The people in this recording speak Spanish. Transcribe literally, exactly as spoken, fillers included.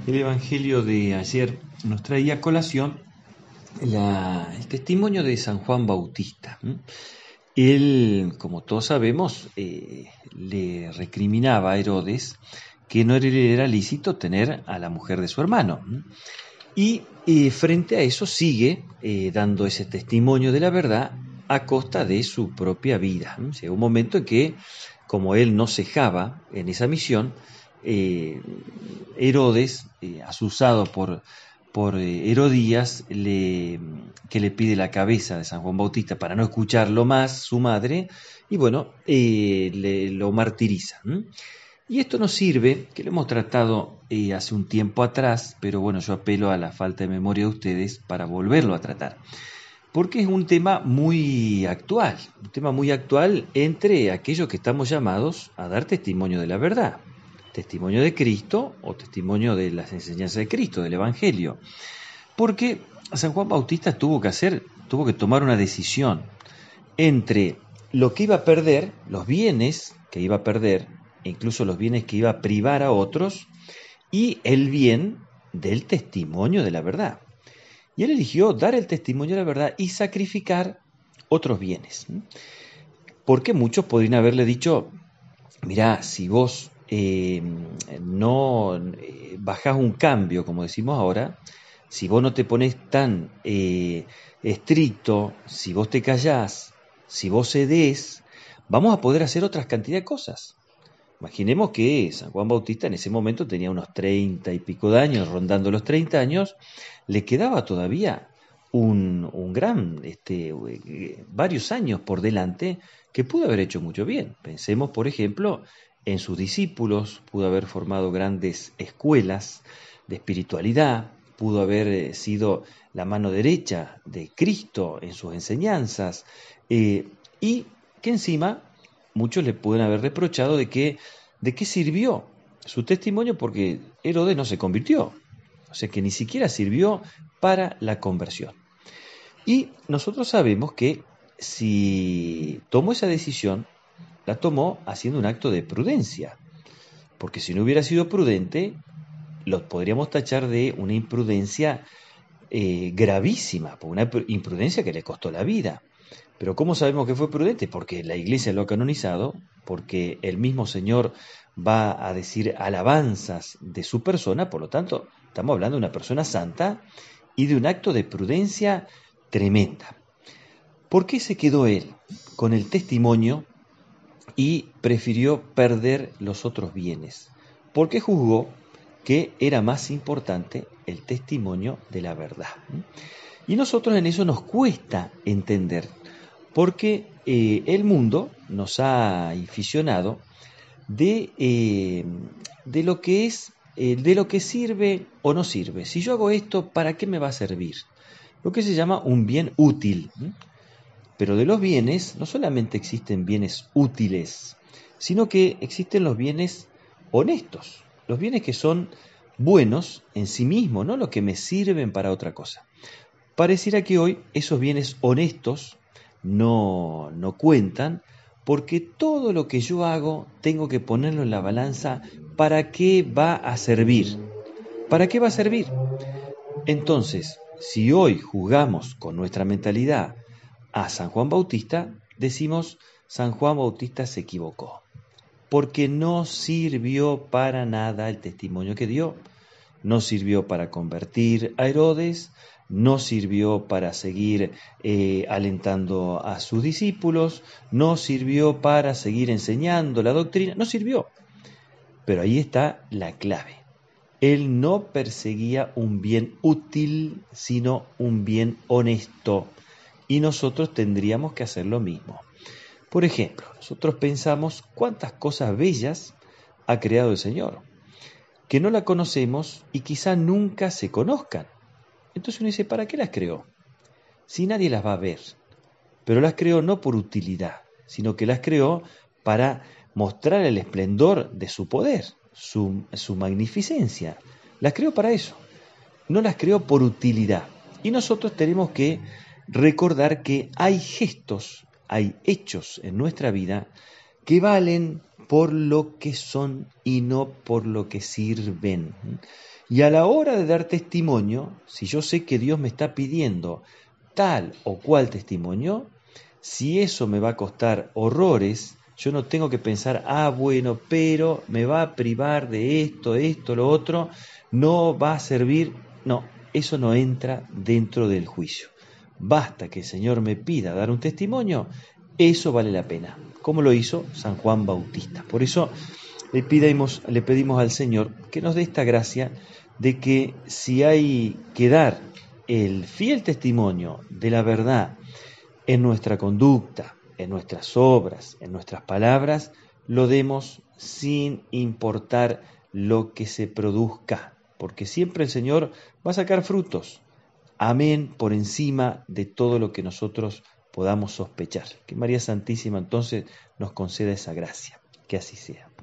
El Evangelio de ayer nos traía a colación la- el testimonio de San Juan Bautista. ¿m? Él, como todos sabemos, eh, le recriminaba a Herodes que no le era lícito tener a la mujer de su hermano. ¿m? Y eh, frente a eso sigue eh, dando ese testimonio de la verdad a costa de su propia vida. ¿m? Llegó un momento en que, como él no cejaba en esa misión, eh, Herodes, eh, asusado por, por eh, Herodías, le, que le pide la cabeza de San Juan Bautista para no escucharlo más, su madre, y bueno, eh, le, lo martiriza. ¿m? Y esto nos sirve, que lo hemos tratado eh, hace un tiempo atrás, pero bueno, yo apelo a la falta de memoria de ustedes para volverlo a tratar, porque es un tema muy actual, un tema muy actual entre aquellos que estamos llamados a dar testimonio de la verdad, testimonio de Cristo o testimonio de las enseñanzas de Cristo, del Evangelio, porque San Juan Bautista tuvo que hacer, tuvo que tomar una decisión entre lo que iba a perder, los bienes que iba a perder, incluso los bienes que iba a privar a otros, y el bien del testimonio de la verdad. Y él eligió dar el testimonio de la verdad y sacrificar otros bienes. Porque muchos podrían haberle dicho, mirá, si vos eh, no eh, bajás un cambio, como decimos ahora, si vos no te pones tan eh, estricto, si vos te callás, si vos cedés, vamos a poder hacer otras cantidad de cosas. Imaginemos que San Juan Bautista en ese momento tenía unos treinta y pico de años, rondando los treinta años, le quedaba todavía un, un gran, este, eh, varios años por delante que pudo haber hecho mucho bien. Pensemos, por ejemplo, en sus discípulos, pudo haber formado grandes escuelas de espiritualidad, pudo haber eh, sido la mano derecha de Cristo en sus enseñanzas, eh, y que encima muchos le pueden haber reprochado de que de qué sirvió su testimonio porque Herodes no se convirtió, o sea que ni siquiera sirvió para la conversión. Y nosotros sabemos que si tomó esa decisión, la tomó haciendo un acto de prudencia, porque si no hubiera sido prudente, lo podríamos tachar de una imprudencia eh, gravísima, una imprudencia que le costó la vida. Pero ¿cómo sabemos que fue prudente? Porque la iglesia lo ha canonizado, porque el mismo Señor va a decir alabanzas de su persona, por lo tanto, estamos hablando de una persona santa y de un acto de prudencia tremenda. ¿Por qué se quedó él con el testimonio y prefirió perder los otros bienes? Porque juzgó que era más importante el testimonio de la verdad. Y nosotros en eso nos cuesta entender, porque eh, el mundo nos ha inficionado de, eh, de lo que es, eh, de lo que sirve o no sirve. Si yo hago esto, ¿para qué me va a servir? Lo que se llama un bien útil. ¿m? Pero de los bienes no solamente existen bienes útiles, sino que existen los bienes honestos, los bienes que son buenos en sí mismos, no los que me sirven para otra cosa. Pareciera que hoy esos bienes honestos no, no cuentan porque todo lo que yo hago tengo que ponerlo en la balanza para qué va a servir. ¿Para qué va a servir? Entonces, si hoy juzgamos con nuestra mentalidad a San Juan Bautista, decimos San Juan Bautista se equivocó, porque no sirvió para nada el testimonio que dio. No sirvió para convertir a Herodes, no sirvió para seguir eh, alentando a sus discípulos, no sirvió para seguir enseñando la doctrina, no sirvió. Pero ahí está la clave. Él no perseguía un bien útil, sino un bien honesto. Y nosotros tendríamos que hacer lo mismo. Por ejemplo, nosotros pensamos cuántas cosas bellas ha creado el Señor, que no la conocemos y quizá nunca se conozcan. Entonces uno dice, ¿para qué las creó? Si nadie las va a ver. Pero las creó no por utilidad, sino que las creó para mostrar el esplendor de su poder, su, su magnificencia. Las creó para eso, no las creó por utilidad. Y nosotros tenemos que recordar que hay gestos, hay hechos en nuestra vida que valen por lo que son y no por lo que sirven. Y a la hora de dar testimonio, si yo sé que Dios me está pidiendo tal o cual testimonio, si eso me va a costar horrores, yo no tengo que pensar, ah, bueno, pero me va a privar de esto, esto, lo otro, no va a servir. No, eso no entra dentro del juicio. Basta que el Señor me pida dar un testimonio, eso vale la pena, como lo hizo San Juan Bautista. Por eso le pedimos, le pedimos al Señor que nos dé esta gracia de que si hay que dar el fiel testimonio de la verdad en nuestra conducta, en nuestras obras, en nuestras palabras, lo demos sin importar lo que se produzca, porque siempre el Señor va a sacar frutos. Amén, por encima de todo lo que nosotros podamos sospechar. Que María Santísima entonces nos conceda esa gracia. Que así sea.